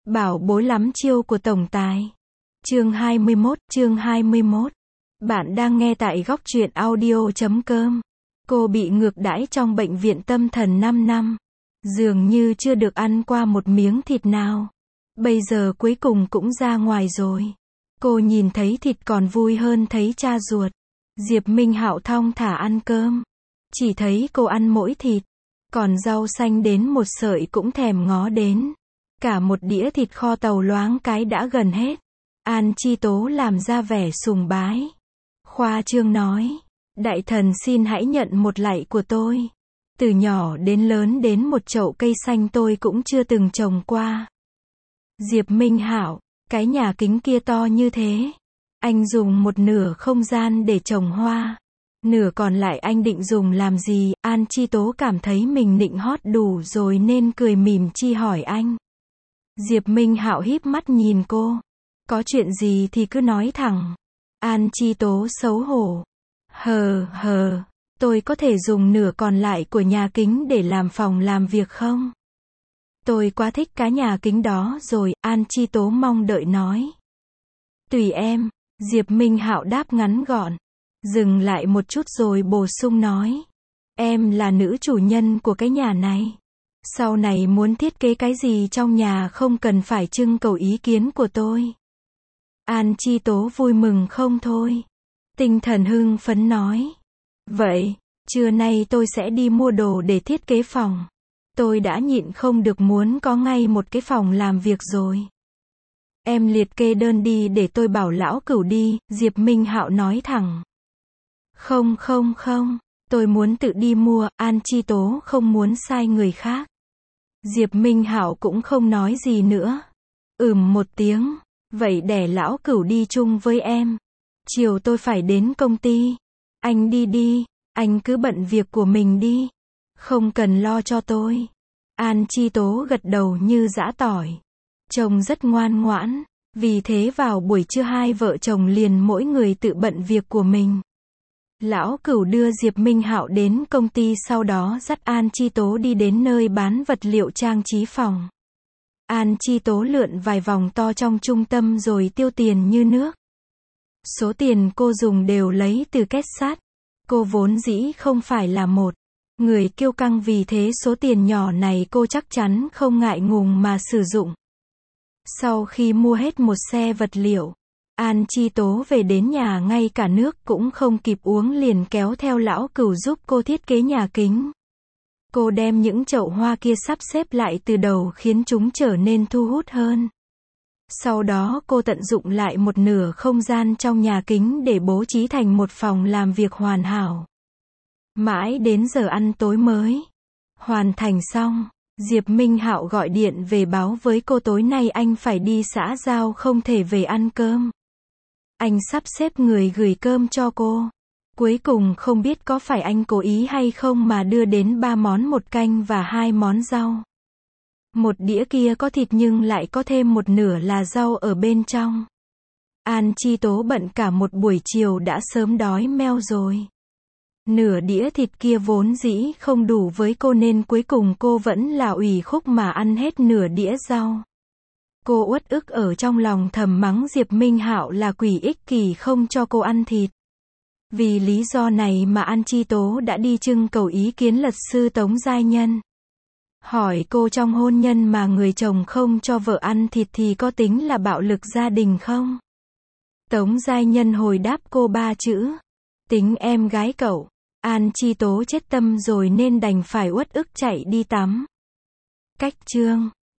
Bảo bối lắm chiêu của tổng tài. Chương 21. Bạn đang nghe tại góc truyện audio.com. Cô bị ngược đãi trong bệnh viện tâm thần 5 năm. Dường như chưa được ăn qua một miếng thịt nào. Bây giờ cuối cùng cũng ra ngoài rồi. Cô nhìn thấy thịt còn vui hơn thấy cha ruột. Diệp Minh Hạo thong thả ăn cơm. Chỉ thấy cô ăn mỗi thịt. Còn rau xanh đến một sợi cũng thèm ngó đến. Cả một đĩa thịt kho tàu loáng cái đã gần hết. An Chi Tố làm ra vẻ sùng bái. Khoa trương nói. Đại thần xin hãy nhận một lạy của tôi. Từ nhỏ đến lớn đến một chậu cây xanh tôi cũng chưa từng trồng qua. Diệp Minh Hạo, cái nhà kính kia to như thế. Anh dùng một nửa không gian để trồng hoa. Nửa còn lại anh định dùng làm gì? An Chi Tố cảm thấy mình nịnh hót đủ rồi nên cười mỉm chi hỏi anh. Diệp Minh Hạo híp mắt nhìn cô. Có chuyện gì thì cứ nói thẳng. An Chi Tố xấu hổ. Tôi có thể dùng nửa còn lại của nhà kính để làm phòng làm việc không? Tôi quá thích cái nhà kính đó rồi, An Chi Tố mong đợi nói. Tùy em, Diệp Minh Hạo đáp ngắn gọn. Dừng lại một chút rồi bổ sung nói. Em là nữ chủ nhân của cái nhà này. Sau này muốn thiết kế cái gì trong nhà không cần phải trưng cầu ý kiến của tôi. An Chi Tố vui mừng không thôi. Tinh thần hưng phấn nói. Vậy, trưa nay tôi sẽ đi mua đồ để thiết kế phòng. Tôi đã nhịn không được muốn có ngay một cái phòng làm việc rồi. Em liệt kê đơn đi để tôi bảo lão Cửu đi, Diệp Minh Hạo nói thẳng. Không, tôi muốn tự đi mua, An Chi Tố không muốn sai người khác. Diệp Minh Hạo cũng không nói gì nữa. Một tiếng, vậy để lão Cửu đi chung với em. Chiều tôi phải đến công ty. Anh đi, anh cứ bận việc của mình đi. Không cần lo cho tôi. An Chi Tố gật đầu như giã tỏi. Chồng rất ngoan ngoãn, vì thế vào buổi trưa hai vợ chồng liền mỗi người tự bận việc của mình. Lão Cửu đưa Diệp Minh Hạo đến công ty sau đó dắt An Chi Tố đi đến nơi bán vật liệu trang trí phòng. An Chi Tố lượn vài vòng to trong trung tâm rồi tiêu tiền như nước. Số tiền cô dùng đều lấy từ két sắt. Cô vốn dĩ không phải là một người kiêu căng, vì thế số tiền nhỏ này cô chắc chắn không ngại ngùng mà sử dụng. Sau khi mua hết một xe vật liệu, An Chi Tố về đến nhà ngay cả nước cũng không kịp uống liền kéo theo lão Cửu giúp cô thiết kế nhà kính. Cô đem những chậu hoa kia sắp xếp lại từ đầu khiến chúng trở nên thu hút hơn. Sau đó cô tận dụng lại một nửa không gian trong nhà kính để bố trí thành một phòng làm việc hoàn hảo. Mãi đến giờ ăn tối mới hoàn thành xong, Diệp Minh Hạo gọi điện về báo với cô tối nay anh phải đi xã giao không thể về ăn cơm. Anh sắp xếp người gửi cơm cho cô. Cuối cùng không biết có phải anh cố ý hay không mà đưa đến 3 món một canh và 2 món rau. Một đĩa kia có thịt nhưng lại có thêm một nửa là rau ở bên trong. An Chi Tố bận cả một buổi chiều đã sớm đói meo rồi. Nửa đĩa thịt kia vốn dĩ không đủ với cô nên cuối cùng cô vẫn là ủy khúc mà ăn hết nửa đĩa rau. Cô uất ức ở trong lòng thầm mắng Diệp Minh Hạo là quỷ ích kỷ không cho cô ăn thịt. Vì lý do này mà An Chi Tố đã đi trưng cầu ý kiến luật sư Tống Giai Nhân. Hỏi cô trong hôn nhân mà người chồng không cho vợ ăn thịt thì có tính là bạo lực gia đình không? Tống Giai Nhân hồi đáp cô 3 chữ. Tính em gái cậu. An Chi Tố chết tâm rồi nên đành phải uất ức chạy đi tắm. Cách chương